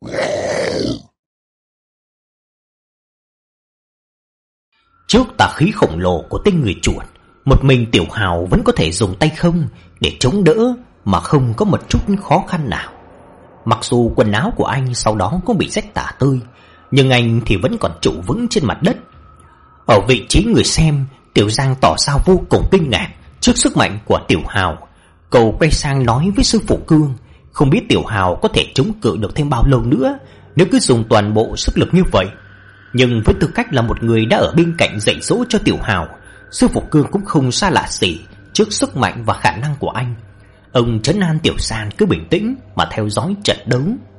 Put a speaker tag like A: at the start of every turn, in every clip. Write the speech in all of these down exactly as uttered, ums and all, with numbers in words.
A: Trước tà khí khổng lồ của tên người chuột, một mình Tiểu Hào vẫn có thể dùng tay không để chống đỡ mà không có một chút khó khăn nào. Mặc dù quần áo của anh sau đó cũng bị rách tả tơi, nhưng anh thì vẫn còn trụ vững trên mặt đất. Ở vị trí người xem, Tiểu Giang tỏ ra vô cùng kinh ngạc trước sức mạnh của Tiểu Hào. Cậu quay sang nói với sư phụ Cương, không biết Tiểu Hào có thể chống cự được thêm bao lâu nữa nếu cứ dùng toàn bộ sức lực như vậy. Nhưng với tư cách là một người đã ở bên cạnh dạy dỗ cho Tiểu Hào, sư phụ Cương cũng không xa lạ gì trước sức mạnh và khả năng của anh. Ông trấn an Tiểu Giang cứ bình tĩnh mà theo dõi trận đấu.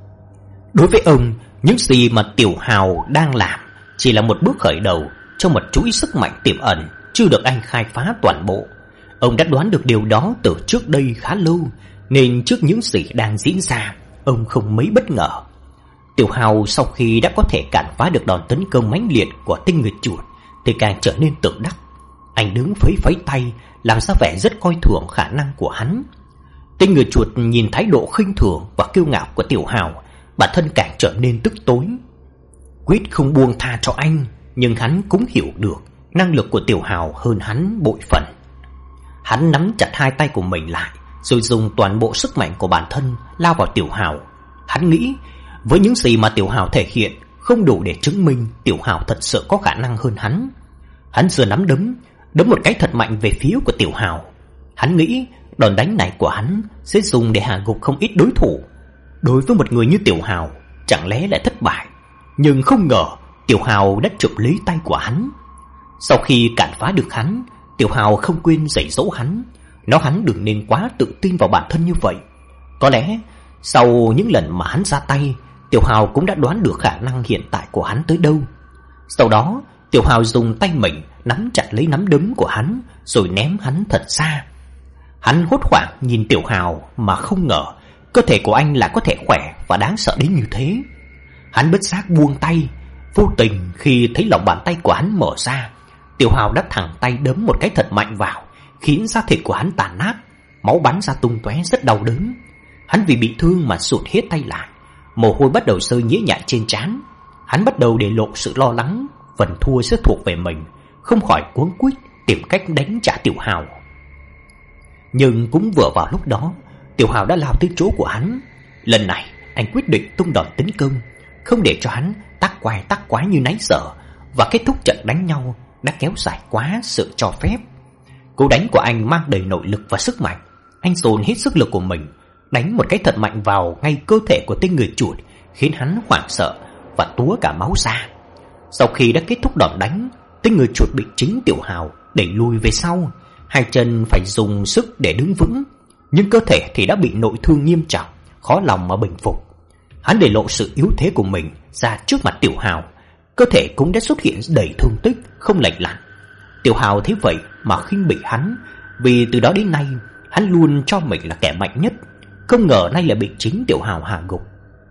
A: Đối với ông, những gì mà Tiểu Hào đang làm chỉ là một bước khởi đầu cho một chuỗi sức mạnh tiềm ẩn chưa được anh khai phá toàn bộ. Ông đã đoán được điều đó từ trước đây khá lâu, nên trước những gì đang diễn ra, ông không mấy bất ngờ. Tiểu Hào sau khi đã có thể cản phá được đòn tấn công mãnh liệt của tên người chuột thì càng trở nên tự đắc. Anh đứng phấy phấy tay, làm ra vẻ rất coi thường khả năng của hắn. Tên người chuột nhìn thái độ khinh thường và kiêu ngạo của Tiểu Hào, bản thân càng trở nên tức tối. Quyết không buông tha cho anh, nhưng hắn cũng hiểu được năng lực của Tiểu Hào hơn hắn bội phần. Hắn nắm chặt hai tay của mình lại, rồi dùng toàn bộ sức mạnh của bản thân lao vào Tiểu Hào. Hắn nghĩ với những gì mà Tiểu Hào thể hiện không đủ để chứng minh Tiểu Hào thật sự có khả năng hơn hắn. Hắn giơ nắm đấm, đấm một cái thật mạnh về phía của Tiểu Hào. Hắn nghĩ đòn đánh này của hắn sẽ dùng để hạ gục không ít đối thủ. Đối với một người như Tiểu Hào, chẳng lẽ lại thất bại? Nhưng không ngờ Tiểu Hào đã chụp lấy tay của hắn. Sau khi cản phá được hắn, Tiểu Hào không quên dạy dỗ hắn, nói hắn đừng nên quá tự tin vào bản thân như vậy. Có lẽ sau những lần mà hắn ra tay, Tiểu Hào cũng đã đoán được khả năng hiện tại của hắn tới đâu. Sau đó Tiểu Hào dùng tay mình nắm chặt lấy nắm đấm của hắn, rồi ném hắn thật xa. Hắn hốt hoảng nhìn Tiểu Hào mà không ngờ cơ thể của anh lại có thể khỏe và đáng sợ đến như thế. Hắn bất giác buông tay. Vô tình khi thấy lòng bàn tay của hắn mở ra, Tiểu Hào đã thẳng tay đấm một cái thật mạnh vào, khiến da thịt của hắn tàn nát, máu bắn ra tung tóe rất đau đớn. Hắn vì bị thương mà sụt hết tay lại, mồ hôi bắt đầu rơi nhễ nhại trên trán. Hắn bắt đầu để lộ sự lo lắng phần thua sẽ thuộc về mình, không khỏi cuống quýt tìm cách đánh trả Tiểu Hào. Nhưng cũng vừa vào lúc đó, Tiểu Hào đã lao tới chỗ của hắn. Lần này anh quyết định tung đòn tấn công, không để cho hắn tác quái tác quái như nãy giờ, và kết thúc trận đánh nhau đã kéo dài quá sự cho phép. Cú đánh của anh mang đầy nội lực và sức mạnh. Anh dồn hết sức lực của mình, đánh một cái thật mạnh vào ngay cơ thể của tên người chuột, khiến hắn hoảng sợ và túa cả máu ra. Sau khi đã kết thúc đòn đánh, tên người chuột bị chính Tiểu Hào đẩy lùi về sau, hai chân phải dùng sức để đứng vững, nhưng cơ thể thì đã bị nội thương nghiêm trọng, khó lòng mà bình phục. Hắn để lộ sự yếu thế của mình ra trước mặt Tiểu Hào, cơ thể cũng đã xuất hiện đầy thương tích không lành lặn. Tiểu Hào thấy vậy mà khinh bỉ hắn, vì từ đó đến nay hắn luôn cho mình là kẻ mạnh nhất, không ngờ nay lại bị chính Tiểu Hào hạ gục.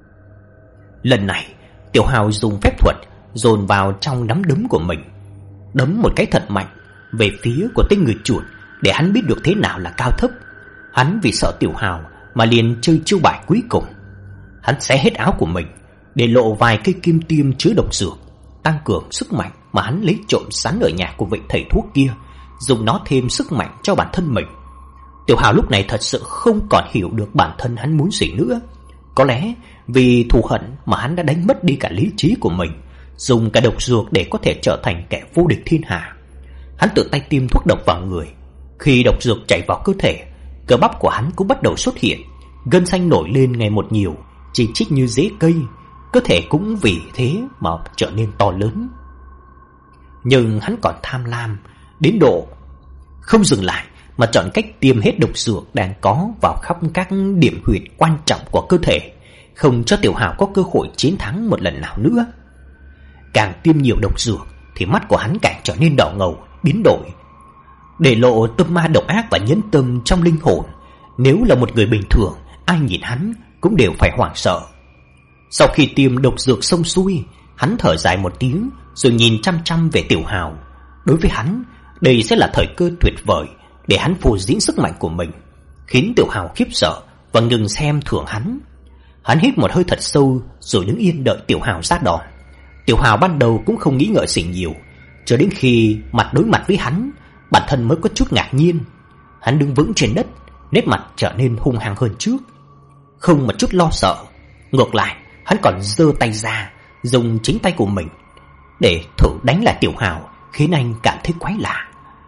A: Lần này Tiểu Hào dùng phép thuật dồn vào trong nắm đấm của mình, đấm một cái thật mạnh về phía của tên người chuột để hắn biết được thế nào là cao thấp. Hắn vì sợ Tiểu Hào mà liền chơi chiêu bài cuối cùng. Hắn xé hết áo của mình để lộ vài cây kim tiêm chứa độc dược, tăng cường sức mạnh mà hắn lấy trộm sẵn ở nhà của vị thầy thuốc kia, dùng nó thêm sức mạnh cho bản thân mình. Tiểu Hào lúc này thật sự không còn hiểu được bản thân hắn muốn gì nữa. Có lẽ vì thù hận mà hắn đã đánh mất đi cả lý trí của mình, dùng cả độc dược để có thể trở thành kẻ vô địch thiên hạ. Hắn tự tay tiêm thuốc độc vào người. Khi độc dược chảy vào cơ thể, cơ bắp của hắn cũng bắt đầu xuất hiện, gân xanh nổi lên ngày một nhiều, chỉ trích như rễ cây. Cơ thể cũng vì thế mà trở nên to lớn. Nhưng hắn còn tham lam đến độ không dừng lại, mà chọn cách tiêm hết độc dược đang có vào khắp các điểm huyệt quan trọng của cơ thể, không cho Tiểu Hào có cơ hội chiến thắng một lần nào nữa. Càng tiêm nhiều độc dược thì mắt của hắn càng trở nên đỏ ngầu, biến đổi, để lộ tâm ma độc ác và nhẫn tâm trong linh hồn. Nếu là một người bình thường, ai nhìn hắn cũng đều phải hoảng sợ. Sau khi tiêm độc dược xong xuôi, hắn thở dài một tiếng, rồi nhìn chăm chăm về Tiểu Hào. Đối với hắn, đây sẽ là thời cơ tuyệt vời để hắn phô diễn sức mạnh của mình, khiến Tiểu Hào khiếp sợ và ngừng xem thường hắn. Hắn hít một hơi thật sâu rồi đứng yên đợi Tiểu Hào ra đòn. Tiểu Hào ban đầu cũng không nghĩ ngợi gì nhiều, cho đến khi mặt đối mặt với hắn, bản thân mới có chút ngạc nhiên. Hắn đứng vững trên đất, nét mặt trở nên hung hăng hơn trước, không một chút lo sợ. Ngược lại, hắn còn giơ tay ra, dùng chính tay của mình để thử đánh lại Tiểu Hào, khiến anh cảm thấy quái lạ.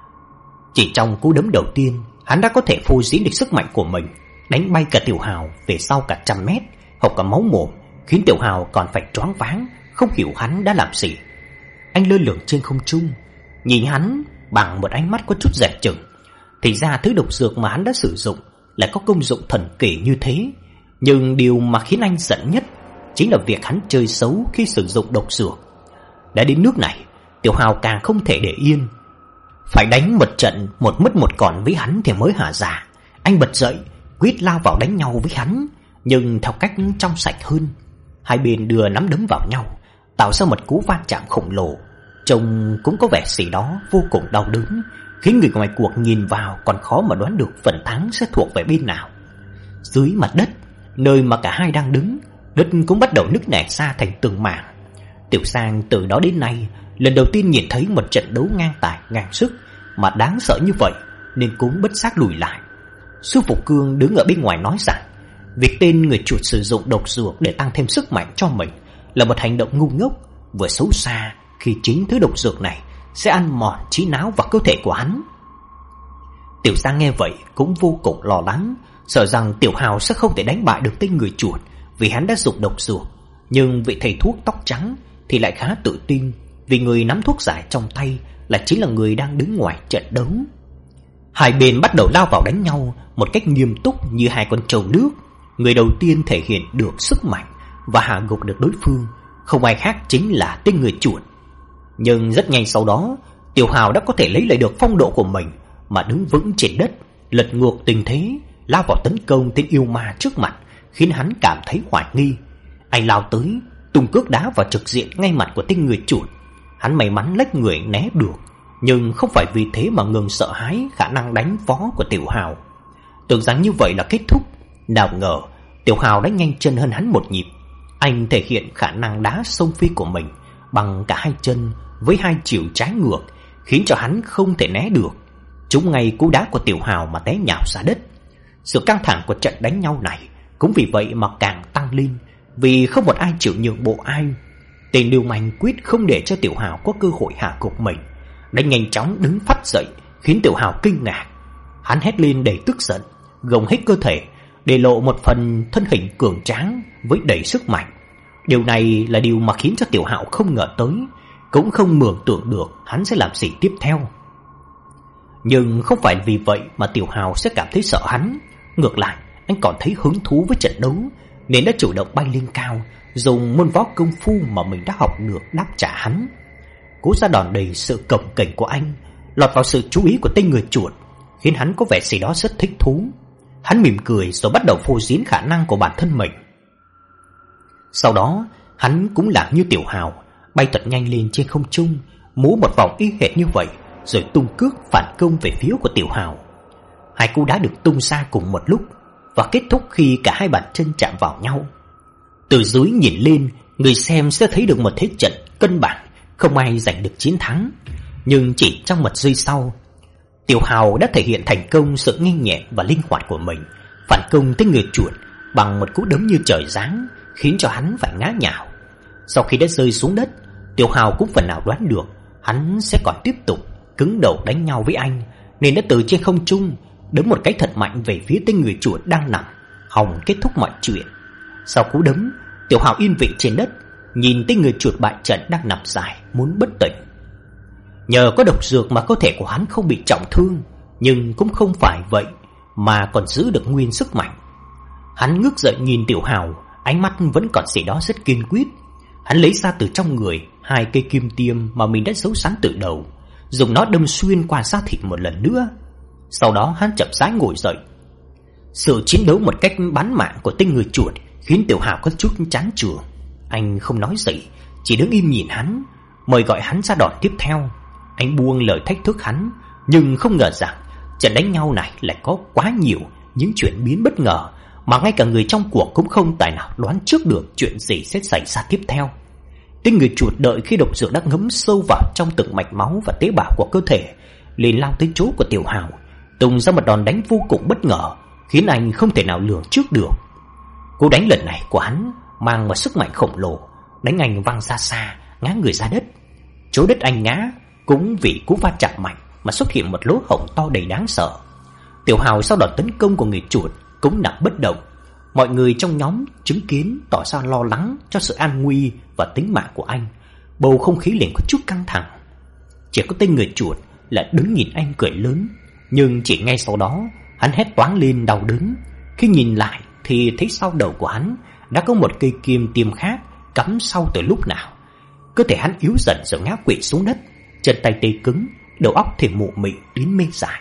A: Chỉ trong cú đấm đầu tiên, hắn đã có thể phô diễn được sức mạnh của mình, đánh bay cả Tiểu Hào về sau cả trăm mét, hộc cả máu mồm, khiến Tiểu Hào còn phải choáng váng, không hiểu hắn đã làm gì. Anh lơ lửng trên không trung, nhìn hắn bằng một ánh mắt có chút dè chừng. Thì ra thứ độc dược mà hắn đã sử dụng lại có công dụng thần kỳ như thế. Nhưng điều mà khiến anh giận nhất chính là việc hắn chơi xấu khi sử dụng độc dược. Đã đến nước này, Tiểu Hào càng không thể để yên, phải đánh một trận một mất một còn với hắn thì mới hả dạ. Anh bật dậy, quyết lao vào đánh nhau với hắn, nhưng theo cách trong sạch hơn. Hai bên đưa nắm đấm vào nhau, tạo ra một cú va chạm khổng lồ. Trông cũng có vẻ gì đó vô cùng đau đớn, khiến người ngoài cuộc nhìn vào còn khó mà đoán được phần thắng sẽ thuộc về bên nào. Dưới mặt đất, nơi mà cả hai đang đứng, đất cũng bắt đầu nứt nẻ ra thành từng mảng. Tiểu Sang từ đó đến nay lần đầu tiên nhìn thấy một trận đấu ngang tài ngang sức mà đáng sợ như vậy, nên cũng bất giác lùi lại. Sư phụ Cương đứng ở bên ngoài nói rằng việc tên người chuột sử dụng độc dược để tăng thêm sức mạnh cho mình là một hành động ngu ngốc, vừa xấu xa khi chính thứ độc dược này sẽ ăn mòn trí não và cơ thể của hắn. Tiểu Sang nghe vậy cũng vô cùng lo lắng, sợ rằng Tiểu Hào sẽ không thể đánh bại được tên người chuột vì hắn đã dùng độc dược. Nhưng vị thầy thuốc tóc trắng thì lại khá tự tin, vì người nắm thuốc giải trong tay là chính là người đang đứng ngoài trận đấu. Hai bên bắt đầu lao vào đánh nhau một cách nghiêm túc như hai con trâu nước. Người đầu tiên thể hiện được sức mạnh và hạ gục được đối phương không ai khác chính là tên người chuột. Nhưng rất nhanh sau đó, Tiểu Hào đã có thể lấy lại được phong độ của mình mà đứng vững trên đất, lật ngược tình thế, lao vào tấn công tên yêu ma trước mặt, khiến hắn cảm thấy hoài nghi. Anh lao tới, tung cước đá vào trực diện ngay mặt của tên người chuột. Hắn may mắn lách người né được, nhưng không phải vì thế mà ngừng sợ hãi khả năng đánh phó của Tiểu Hào. Tưởng rằng như vậy là kết thúc, nào ngờ Tiểu Hào đã nhanh chân hơn hắn một nhịp. Anh thể hiện khả năng đá sông phi của mình bằng cả hai chân với hai chiều trái ngược, khiến cho hắn không thể né được, trúng ngay cú đá của Tiểu Hào mà té nhào ra đất. Sự căng thẳng của trận đánh nhau này cũng vì vậy mà càng tăng lên, vì không một ai chịu nhượng bộ ai. Tên lưu manh quyết không để cho Tiểu Hào có cơ hội hạ gục mình, đã nhanh chóng đứng phắt dậy, khiến Tiểu Hào kinh ngạc. Hắn hét lên đầy tức giận, gồng hết cơ thể để lộ một phần thân hình cường tráng với đầy sức mạnh. Điều này là điều mà khiến cho Tiểu Hào không ngờ tới, cũng không mường tượng được hắn sẽ làm gì tiếp theo. Nhưng không phải vì vậy mà Tiểu Hào sẽ cảm thấy sợ hắn. Ngược lại, anh còn thấy hứng thú với trận đấu, nên đã chủ động bay lên cao, dùng môn võ công phu mà mình đã học được đáp trả hắn. Cú ra đòn đầy sự cồng kềnh của anh lọt vào sự chú ý của tên người chuột, khiến hắn có vẻ gì đó rất thích thú. Hắn mỉm cười rồi bắt đầu phô diễn khả năng của bản thân mình. Sau đó, hắn cũng làm như Tiểu Hào, bay thật nhanh lên trên không trung, múa một vòng y hệt như vậy, rồi tung cước phản công về phía của Tiểu Hào. Hai cú đá được tung ra cùng một lúc và kết thúc khi cả hai bàn chân chạm vào nhau. Từ dưới nhìn lên, người xem sẽ thấy được một thế trận cân bằng, không ai giành được chiến thắng. Nhưng chỉ trong một giây sau, Tiểu Hào đã thể hiện thành công sự nhanh nhẹn và linh hoạt của mình, phản công tới người chuột bằng một cú đấm như trời giáng, khiến cho hắn phải ngã nhào. Sau khi đã rơi xuống đất, Tiểu Hào cũng phần nào đoán được hắn sẽ còn tiếp tục cứng đầu đánh nhau với anh, nên đã từ trên không trung đấm một cái thật mạnh về phía tên người chuột đang nằm, hòng kết thúc mọi chuyện. Sau cú đấm, Tiểu Hào yên vị trên đất, nhìn tên người chuột bại trận đang nằm dài muốn bất tỉnh. Nhờ có độc dược mà cơ thể của hắn không bị trọng thương, nhưng cũng không phải vậy mà còn giữ được nguyên sức mạnh. Hắn ngước dậy nhìn Tiểu Hào, ánh mắt vẫn còn gì đó rất kiên quyết. Hắn lấy ra từ trong người hai cây kim tiêm mà mình đã giấu sẵn từ đầu, dùng nó đâm xuyên qua da thịt một lần nữa. Sau đó hắn chậm rãi ngồi dậy. Sự chiến đấu một cách bán mạng của tên người chuột khiến Tiểu Hào có chút chán chường. Anh không nói gì, chỉ đứng im nhìn hắn, mời gọi hắn ra đòn tiếp theo. Anh buông lời thách thức hắn, nhưng không ngờ rằng trận đánh nhau này lại có quá nhiều những chuyển biến bất ngờ mà ngay cả người trong cuộc cũng không tài nào đoán trước được chuyện gì sẽ xảy ra tiếp theo. Tên người chuột đợi khi độc dược đã ngấm sâu vào trong từng mạch máu và tế bào của cơ thể, liền lao tới chỗ của Tiểu Hào, tung ra một đòn đánh vô cùng bất ngờ, khiến anh không thể nào lường trước được. Cú đánh lần này của hắn mang một sức mạnh khổng lồ, đánh anh văng ra xa, ngã người ra đất. Chỗ đất anh ngã cũng vì cú va chạm mạnh mà xuất hiện một lỗ hổng to đầy đáng sợ. Tiểu Hào sau đòn tấn công của người chuột cũng nằm bất động. Mọi người trong nhóm chứng kiến tỏ ra lo lắng cho sự an nguy và tính mạng của anh. Bầu không khí liền có chút căng thẳng. Chỉ có tên người chuột là đứng nhìn anh cười lớn, nhưng chỉ ngay sau đó hắn hét toáng lên đau đớn. Khi nhìn lại thì thấy sau đầu của hắn đã có một cây kim tiêm khác cắm sau từ lúc nào. Cơ thể hắn yếu dần rồi ngã quỵ xuống đất, chân tay tê cứng, đầu óc thì mụ mị đến mê dại.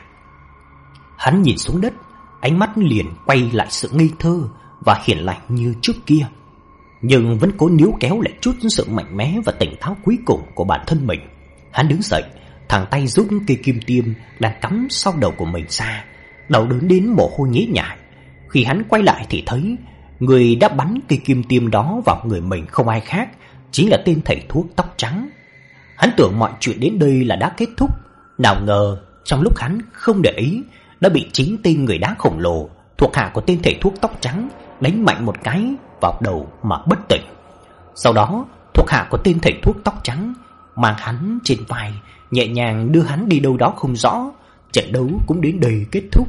A: Hắn nhìn xuống đất, ánh mắt liền quay lại sự ngây thơ và hiền lành như trước kia, nhưng vẫn cố níu kéo lại chút sự mạnh mẽ và tỉnh táo cuối cùng của bản thân mình. Hắn đứng dậy, thẳng tay rút cây kim tiêm đang cắm sau đầu của mình ra, đầu đớn đến mồ hôi nhễ nhại. Khi hắn quay lại thì thấy người đã bắn cây kim tiêm đó vào người mình không ai khác, chính là tên thầy thuốc tóc trắng. Hắn tưởng mọi chuyện đến đây là đã kết thúc, nào ngờ trong lúc hắn không để ý đã bị chính tên người đá khổng lồ thuộc hạ của tên thầy thuốc tóc trắng đánh mạnh một cái vào đầu mà bất tỉnh. Sau đó thuộc hạ của tên thầy thuốc tóc trắng mang hắn trên vai, nhẹ nhàng đưa hắn đi đâu đó không rõ. Trận đấu cũng đến đây kết thúc.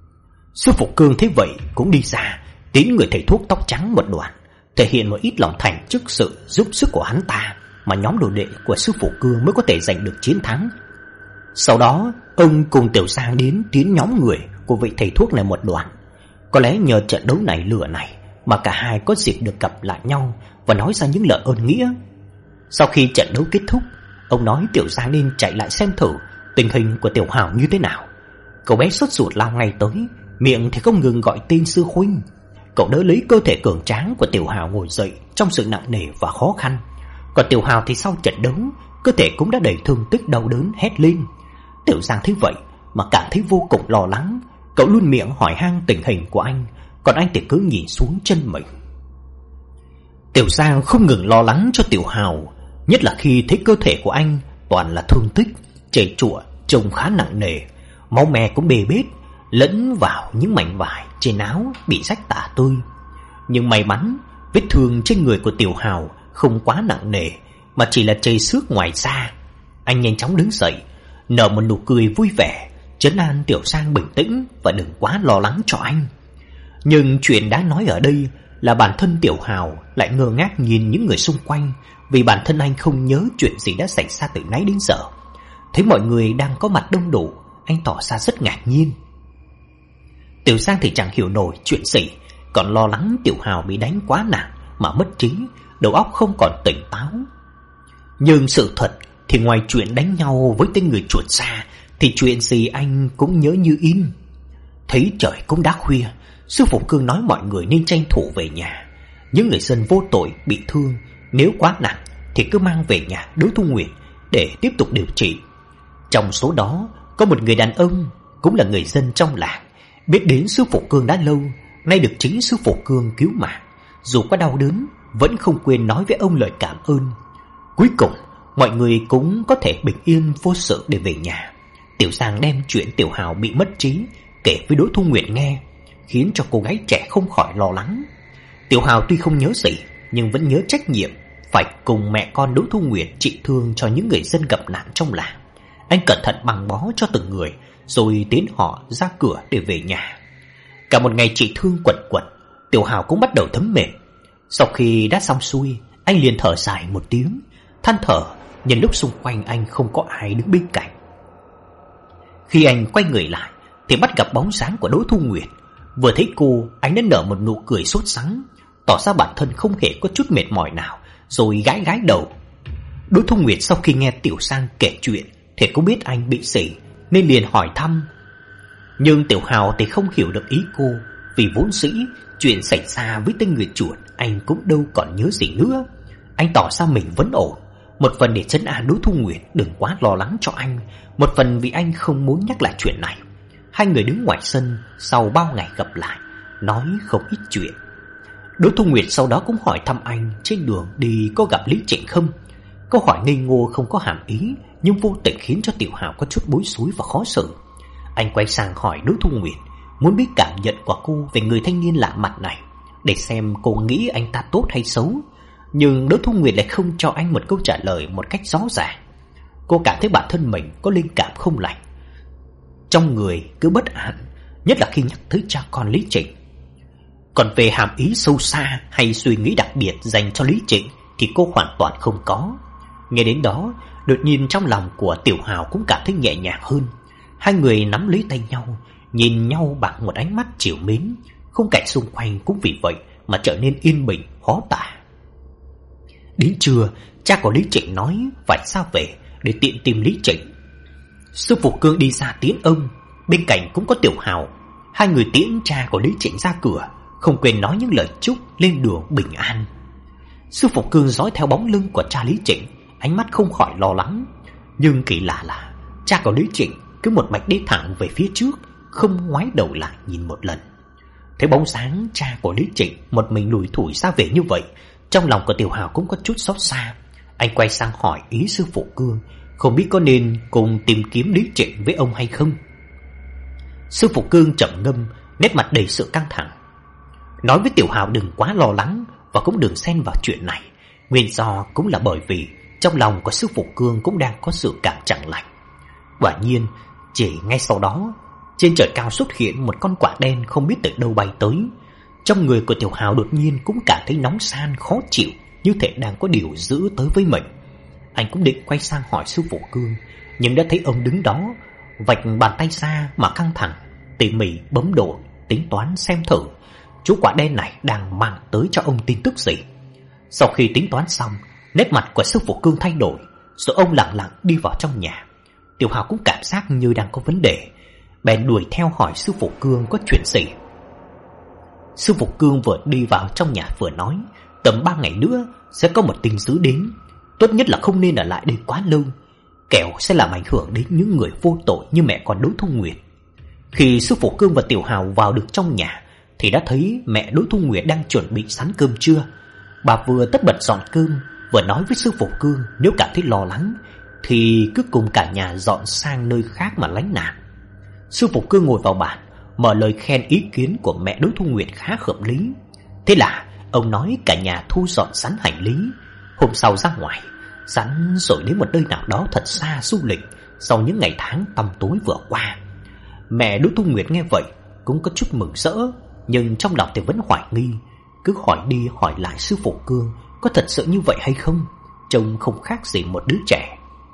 A: Sư phụ Cương thấy vậy cũng đi ra tiến người thầy thuốc tóc trắng một đoạn, thể hiện một ít lòng thành trước sự giúp sức của hắn ta mà nhóm đồ đệ của sư phụ Cương mới có thể giành được chiến thắng. Sau đó ông cùng Tiểu Giang đến tiến nhóm người của vị thầy thuốc này một đoạn. Có lẽ nhờ trận đấu này lửa này mà cả hai có dịp được gặp lại nhau và nói ra những lời ơn nghĩa. Sau khi trận đấu kết thúc, ông nói Tiểu Giang nên chạy lại xem thử tình hình của Tiểu Hào như thế nào. Cậu bé sốt ruột lao ngay tới, miệng thì không ngừng gọi tên sư huynh. Cậu đỡ lấy cơ thể cường tráng của Tiểu Hào ngồi dậy trong sự nặng nề và khó khăn. Còn Tiểu Hào thì sau trận đấu, cơ thể cũng đã đầy thương tích đau đớn hét lên. Tiểu Giang thấy vậy mà cảm thấy vô cùng lo lắng. Cậu luôn miệng hỏi han tình hình của anh, còn anh thì cứ nhìn xuống chân mình. Tiểu Giang không ngừng lo lắng cho Tiểu Hào, nhất là khi thấy cơ thể của anh toàn là thương tích, chảy chụa, trông khá nặng nề. Máu me cũng bê bết lẫn vào những mảnh vải trên áo bị rách tả tơi. Nhưng may mắn vết thương trên người của Tiểu Hào không quá nặng nề, mà chỉ là chảy xước ngoài da. Anh nhanh chóng đứng dậy, nở một nụ cười vui vẻ, trấn an Tiểu Giang bình tĩnh và đừng quá lo lắng cho anh. Nhưng chuyện đã nói ở đây là bản thân Tiểu Hào lại ngơ ngác nhìn những người xung quanh, vì bản thân anh không nhớ chuyện gì đã xảy ra từ nãy đến giờ. Thấy mọi người đang có mặt đông đủ, anh tỏ ra rất ngạc nhiên. Tiểu Giang thì chẳng hiểu nổi chuyện gì, còn lo lắng Tiểu Hào bị đánh quá nặng mà mất trí, đầu óc không còn tỉnh táo. Nhưng sự thật thì ngoài chuyện đánh nhau với tên người chuột ra thì chuyện gì anh cũng nhớ như in. Thấy trời cũng đã khuya, sư phụ Cương nói mọi người nên tranh thủ về nhà. Những người dân vô tội bị thương, nếu quá nặng thì cứ mang về nhà Đỗ Thu Nguyệt để tiếp tục điều trị. Trong số đó có một người đàn ông cũng là người dân trong làng, biết đến sư phụ Cương đã lâu, nay được chính sư phụ Cương cứu mạng. Dù có đau đớn vẫn không quên nói với ông lời cảm ơn. Cuối cùng mọi người cũng có thể bình yên vô sự để về nhà. Tiểu Giang đem chuyện Tiểu Hào bị mất trí kể với Đỗ Thu Nguyệt nghe, khiến cho cô gái trẻ không khỏi lo lắng. Tiểu Hào tuy không nhớ gì nhưng vẫn nhớ trách nhiệm phải cùng mẹ con Đỗ Thu Nguyệt trị thương cho những người dân gặp nạn trong làng. Anh cẩn thận băng bó cho từng người rồi tiến họ ra cửa để về nhà. Cả một ngày trị thương quật quật, Tiểu Hào cũng bắt đầu thấm mệt. Sau khi đã xong xuôi, anh liền thở dài một tiếng, than thở nhân lúc xung quanh anh không có ai đứng bên cạnh. Khi anh quay người lại thì bắt gặp bóng dáng của Đỗ Thu Nguyệt. Vừa thấy cô, anh đã nở một nụ cười sốt sắng, tỏ ra bản thân không hề có chút mệt mỏi nào, rồi gãi gãi đầu. Đỗ Thu Nguyệt sau khi nghe Tiểu Giang kể chuyện thì cũng biết anh bị gì nên liền hỏi thăm. Nhưng Tiểu Hào thì không hiểu được ý cô, vì vốn dĩ chuyện xảy ra với tên người chuột anh cũng đâu còn nhớ gì nữa. Anh tỏ ra mình vẫn ổn, một phần để trấn an Đỗ Thu Nguyệt đừng quá lo lắng cho anh, một phần vì anh không muốn nhắc lại chuyện này. Hai người đứng ngoài sân sau bao ngày gặp lại, nói không ít chuyện. Đỗ Thu Nguyệt sau đó cũng hỏi thăm anh trên đường đi có gặp Lý Trịnh không. Câu hỏi ngây ngô không có hàm ý, nhưng vô tình khiến cho Tiểu Hào có chút bối rối và khó xử. Anh quay sang hỏi Đỗ Thu Nguyệt, muốn biết cảm nhận của cô về người thanh niên lạ mặt này, để xem cô nghĩ anh ta tốt hay xấu. Nhưng Đỗ Thu Nguyệt lại không cho anh một câu trả lời một cách rõ ràng. Cô cảm thấy bản thân mình có linh cảm không lành, trong người cứ bất an, nhất là khi nhắc tới cha con Lý Trịnh. Còn về hàm ý sâu xa hay suy nghĩ đặc biệt dành cho Lý Trịnh thì cô hoàn toàn không có. Nghe đến đó, đột nhiên trong lòng của Tiểu Hào cũng cảm thấy nhẹ nhàng hơn. Hai người nắm lấy tay nhau, nhìn nhau bằng một ánh mắt trìu mến. Khung cảnh xung quanh cũng vì vậy mà trở nên yên bình khó tả. Đến trưa, cha của Lý Trịnh nói phải ra về để tiện tìm Lý Trịnh. Sư phụ Cương đi ra tiễn ông, bên cạnh cũng có Tiểu Hào. Hai người tiễn cha của Lý Trịnh ra cửa, không quên nói những lời chúc lên đường bình an. Sư phụ Cương dõi theo bóng lưng của cha Lý Trịnh, ánh mắt không khỏi lo lắng. Nhưng kỳ lạ là cha của Lý Trịnh cứ một mạch đi thẳng về phía trước, không ngoái đầu lại nhìn một lần. Thấy bóng dáng cha của Lý Trịnh một mình lủi thủi ra về như vậy, trong lòng của Tiểu Hào cũng có chút xót xa. Anh quay sang hỏi ý sư phụ Cương, không biết có nên cùng tìm kiếm Lý Trịnh với ông hay không. Sư phụ Cương trầm ngâm, nét mặt đầy sự căng thẳng, nói với Tiểu Hào đừng quá lo lắng và cũng đừng xen vào chuyện này. Nguyên do cũng là bởi vì trong lòng của sư phụ Cương cũng đang có sự cảm chẳng lành. Quả nhiên, chỉ ngay sau đó, trên trời cao xuất hiện một con quạ đen không biết từ đâu bay tới. Trong người của Tiểu Hào đột nhiên cũng cảm thấy nóng san khó chịu, như thể đang có điều dữ tới với mình. Anh cũng định quay sang hỏi sư phụ Cương, nhưng đã thấy ông đứng đó, vạch bàn tay ra mà căng thẳng, tỉ mỉ bấm đồ, tính toán xem thử chú quạ đen này đang mang tới cho ông tin tức gì. Sau khi tính toán xong, nét mặt của sư phụ Cương thay đổi, rồi ông lặng lặng đi vào trong nhà. Tiểu Hào cũng cảm giác như đang có vấn đề, bèn đuổi theo hỏi sư phụ Cương có chuyện gì. Sư phụ Cương vừa đi vào trong nhà vừa nói, tầm ba ngày nữa sẽ có một tin dữ đến, tốt nhất là không nên ở lại đây quá lâu, kẻo sẽ làm ảnh hưởng đến những người vô tội như mẹ con Đỗ Thu Nguyệt. Khi sư phụ Cương và Tiểu Hào vào được trong nhà thì đã thấy mẹ Đỗ Thu Nguyệt đang chuẩn bị sẵn cơm trưa. Bà vừa tất bật dọn cơm, vừa nói với sư phụ Cương nếu cảm thấy lo lắng thì cứ cùng cả nhà dọn sang nơi khác mà lánh nạn. Sư phụ Cương ngồi vào bàn, mở lời khen ý kiến của mẹ Đỗ Thu Nguyệt khá hợp lý. Thế là ông nói cả nhà thu dọn sẵn hành lý, hôm sau ra ngoài, sẵn rồi đến một nơi nào đó thật xa du lịch sau những ngày tháng tăm tối vừa qua. Mẹ Đỗ Thu Nguyệt nghe vậy cũng có chút mừng rỡ, nhưng trong lòng thì vẫn hoài nghi, cứ hỏi đi hỏi lại sư phụ Cương có thật sự như vậy hay không, trông không khác gì một đứa trẻ.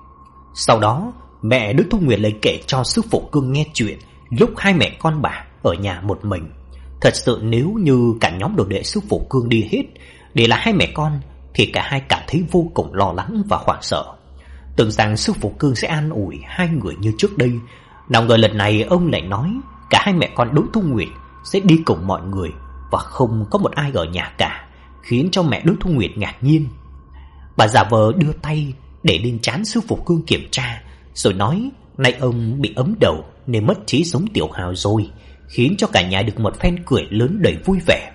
A: Sau đó mẹ Đỗ Thu Nguyệt lại kể cho sư phụ Cương nghe chuyện lúc hai mẹ con bà ở nhà một mình. Thật sự nếu như cả nhóm đồ đệ sư phụ Cương đi hết, để lại hai mẹ con, thì cả hai cảm thấy vô cùng lo lắng và hoảng sợ. Tưởng rằng sư phụ Cương sẽ an ủi hai người như trước đây, nào ngờ lần này ông lại nói cả hai mẹ con Đỗ Thu Nguyệt sẽ đi cùng mọi người và không có một ai ở nhà cả, khiến cho mẹ Đỗ Thu Nguyệt ngạc nhiên. Bà giả vờ đưa tay để lên trán sư phụ Cương kiểm tra, rồi nói nay ông bị ấm đầu nên mất trí giống Tiểu Hào rồi, khiến cho cả nhà được một phen cười lớn đầy vui vẻ.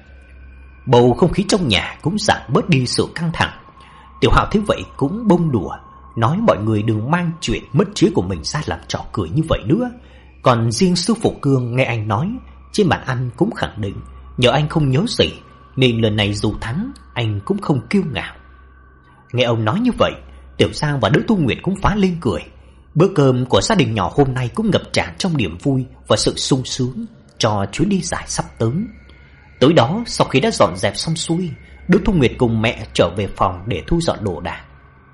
A: Bầu không khí trong nhà cũng giảm bớt đi sự căng thẳng. Tiểu Hào thấy vậy cũng bông đùa, nói mọi người đừng mang chuyện mất trí của mình ra làm trò cười như vậy nữa. Còn riêng sư phụ Cương nghe anh nói, trên bàn ăn cũng khẳng định nhờ anh không nhớ gì, nên lần này dù thắng anh cũng không kiêu ngạo. Nghe ông nói như vậy, Tiểu Giang và Đỗ Thu Nguyệt cũng phá lên cười. Bữa cơm của gia đình nhỏ hôm nay cũng ngập tràn trong niềm vui và sự sung sướng cho chuyến đi dài sắp tới. Tối đó, sau khi đã dọn dẹp xong xuôi, Đỗ Thu Nguyệt cùng mẹ trở về phòng để thu dọn đồ đạc.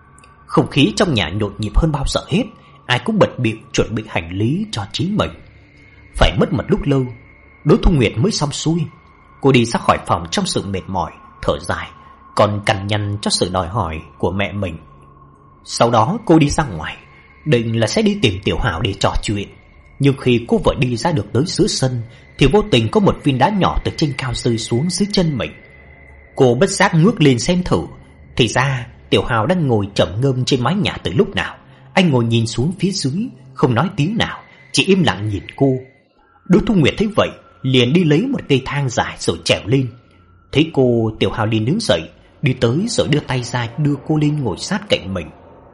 A: Không khí trong nhà nhộn nhịp hơn bao giờ hết, ai cũng bận bịu chuẩn bị hành lý cho chính mình. Phải mất một lúc lâu, Đỗ Thu Nguyệt mới xong xuôi. Cô đi ra khỏi phòng trong sự mệt mỏi, thở dài, còn cằn nhằn cho sự đòi hỏi của mẹ mình. Sau đó cô đi ra ngoài, định là sẽ đi tìm Tiểu Hào để trò chuyện. Nhưng khi cô vừa đi ra được tới giữa sân thì vô tình có một viên đá nhỏ từ trên cao rơi xuống dưới chân mình. Cô bất giác ngước lên xem thử, thì ra Tiểu Hào đang ngồi trầm ngâm trên mái nhà từ lúc nào. Anh ngồi nhìn xuống phía dưới, không nói tiếng nào, chỉ im lặng nhìn cô. Đỗ Thu Nguyệt thấy vậy, liền đi lấy một cây thang dài rồi trèo lên. Thấy cô, Tiểu Hào liền đứng dậy, đi tới rồi đưa tay ra đưa cô lên ngồi sát cạnh mình.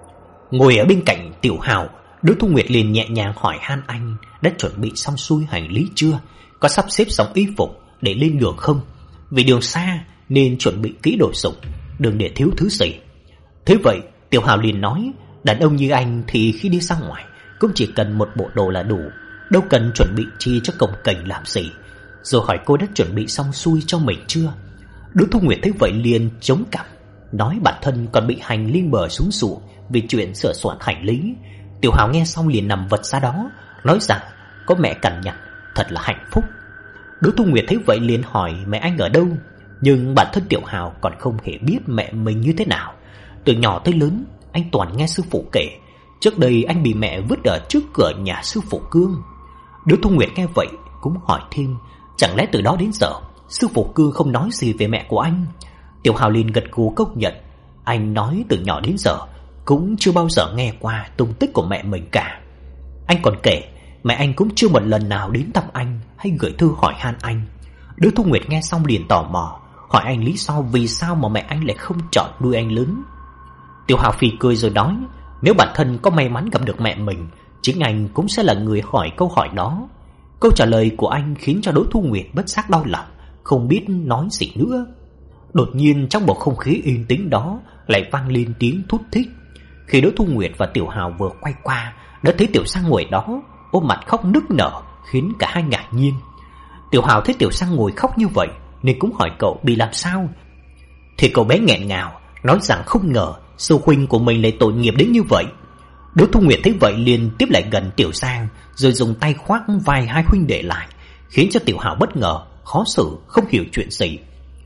A: Ngồi ở bên cạnh Tiểu Hào, Đỗ Thu Nguyệt liền nhẹ nhàng hỏi han anh đã chuẩn bị xong xuôi hành lý chưa, có sắp xếp xong y phục để lên đường không, vì đường xa nên chuẩn bị kỹ đồ dùng, đừng để thiếu thứ gì. Thế vậy Tiểu Hào liền nói, đàn ông như anh thì khi đi ra ngoài cũng chỉ cần một bộ đồ là đủ, đâu cần chuẩn bị chi cho cồng kềnh làm gì. Rồi hỏi cô đã chuẩn bị xong xuôi cho mình chưa. Đỗ Thu Nguyệt thấy vậy liền chống cằm, nói bản thân còn bị hành lên bờ xuống ruộng vì chuyện sửa soạn hành lý. Tiểu Hào nghe xong liền nằm vật ra đó, nói rằng có mẹ cằn nhằn thật là hạnh phúc. Đỗ Thu Nguyệt thấy vậy liền hỏi mẹ anh ở đâu, nhưng bản thân Tiểu Hào còn không hề biết mẹ mình như thế nào. Từ nhỏ tới lớn anh toàn nghe sư phụ kể, trước đây anh bị mẹ vứt ở trước cửa nhà sư phụ Cương. Đỗ Thu Nguyệt nghe vậy cũng hỏi thêm, chẳng lẽ từ đó đến giờ sư phụ Cương không nói gì về mẹ của anh? Tiểu Hào liền gật gù công nhận, anh nói từ nhỏ đến giờ cũng chưa bao giờ nghe qua tung tích của mẹ mình cả. Anh còn kể mẹ anh cũng chưa một lần nào đến thăm anh hay gửi thư hỏi han anh. Đỗ Thu Nguyệt nghe xong liền tò mò, hỏi anh lý do vì sao mà mẹ anh lại không chọn nuôi anh lớn. Tiểu Hào phì cười rồi nói, nếu bản thân có may mắn gặp được mẹ mình, chính anh cũng sẽ là người hỏi câu hỏi đó. Câu trả lời của anh khiến cho Đỗ Thu Nguyệt bất giác đau lòng, không biết nói gì nữa. Đột nhiên trong bầu không khí yên tĩnh đó lại vang lên tiếng thút thít. Khi Đỗ Thu Nguyệt và Tiểu Hào vừa quay qua, đã thấy Tiểu Sang ngồi đó ôm mặt khóc nức nở, khiến cả hai ngạc nhiên. Tiểu Hào thấy Tiểu Sang ngồi khóc như vậy nên cũng hỏi cậu bị làm sao. Thì cậu bé nghẹn ngào nói rằng không ngờ sư huynh của mình lại tội nghiệp đến như vậy. Đỗ Thu Nguyệt thấy vậy liền tiếp lại gần Tiểu Sang, rồi dùng tay khoác vai hai huynh đệ lại, khiến cho Tiểu Hào bất ngờ, khó xử, không hiểu chuyện gì.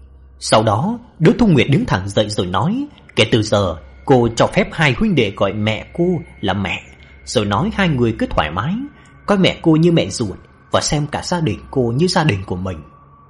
A: Sau đó Đỗ Thu Nguyệt đứng thẳng dậy rồi nói, kể từ giờ cô cho phép hai huynh đệ gọi mẹ cô là mẹ, rồi nói hai người cứ thoải mái, coi mẹ cô như mẹ ruột và xem cả gia đình cô như gia đình của mình.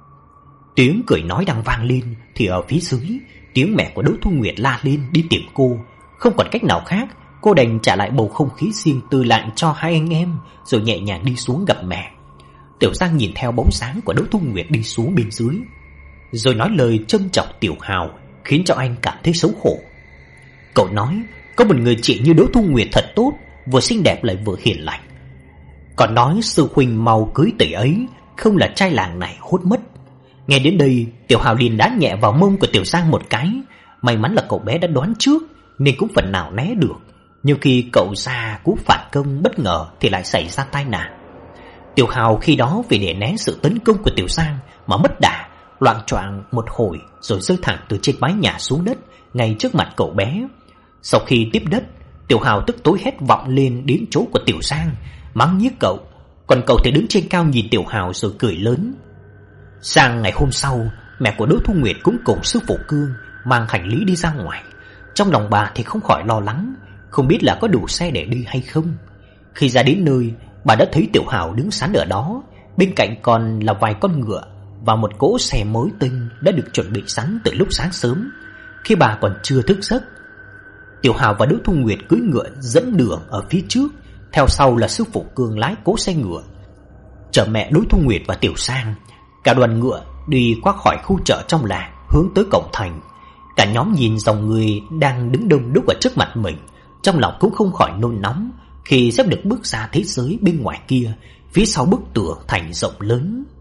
A: Tiếng cười nói đang vang lên thì ở phía dưới, tiếng mẹ của Đỗ Thu Nguyệt la lên đi tìm cô. Không còn cách nào khác, cô đành trả lại bầu không khí riêng tư lặng cho hai anh em, rồi nhẹ nhàng đi xuống gặp mẹ. Tiểu Giang nhìn theo bóng sáng của Đỗ Thu Nguyệt đi xuống bên dưới, rồi nói lời châm chọc Tiểu Hào, khiến cho anh cảm thấy xấu hổ. Cậu nói có một người chị như Đỗ Thu Nguyệt thật tốt, vừa xinh đẹp lại vừa hiền lành. Còn nói sư huynh mau cưới tỷ ấy, không là trai làng này hốt mất. Nghe đến đây, Tiểu Hào liền đá nhẹ vào mông của Tiểu Giang một cái. May mắn là cậu bé đã đoán trước nên cũng phần nào né được, nhưng khi cậu ra cú phản công bất ngờ thì lại xảy ra tai nạn. Tiểu Hào khi đó vì để né sự tấn công của Tiểu Giang mà mất đà, loạng choạng một hồi rồi rơi thẳng từ trên mái nhà xuống đất ngay trước mặt cậu bé. Sau khi tiếp đất, Tiểu Hào tức tối hét vọng lên đến chỗ của Tiểu Giang, mắng nhiếc cậu, còn cậu thì đứng trên cao nhìn Tiểu Hào rồi cười lớn. Sang ngày hôm sau, mẹ của Đỗ Thu Nguyệt cũng cùng sư phụ Cương mang hành lý đi ra ngoài. Trong lòng bà thì không khỏi lo lắng, không biết là có đủ xe để đi hay không. Khi ra đến nơi, bà đã thấy Tiểu Hào đứng sẵn ở đó, bên cạnh còn là vài con ngựa và một cỗ xe mới tinh đã được chuẩn bị sẵn từ lúc sáng sớm, khi bà còn chưa thức giấc. Tiểu Hào và Đỗ Thu Nguyệt cưỡi ngựa dẫn đường ở phía trước, theo sau là sư phụ Cương lái cỗ xe ngựa chở mẹ Đỗ Thu Nguyệt và Tiểu Sang. Cả đoàn ngựa đi qua khỏi khu chợ trong làng, hướng tới cổng thành. Cả nhóm nhìn dòng người đang đứng đông đúc ở trước mặt mình, trong lòng cũng không khỏi nôn nóng khi sắp được bước ra thế giới bên ngoài kia, phía sau bức tường thành rộng lớn.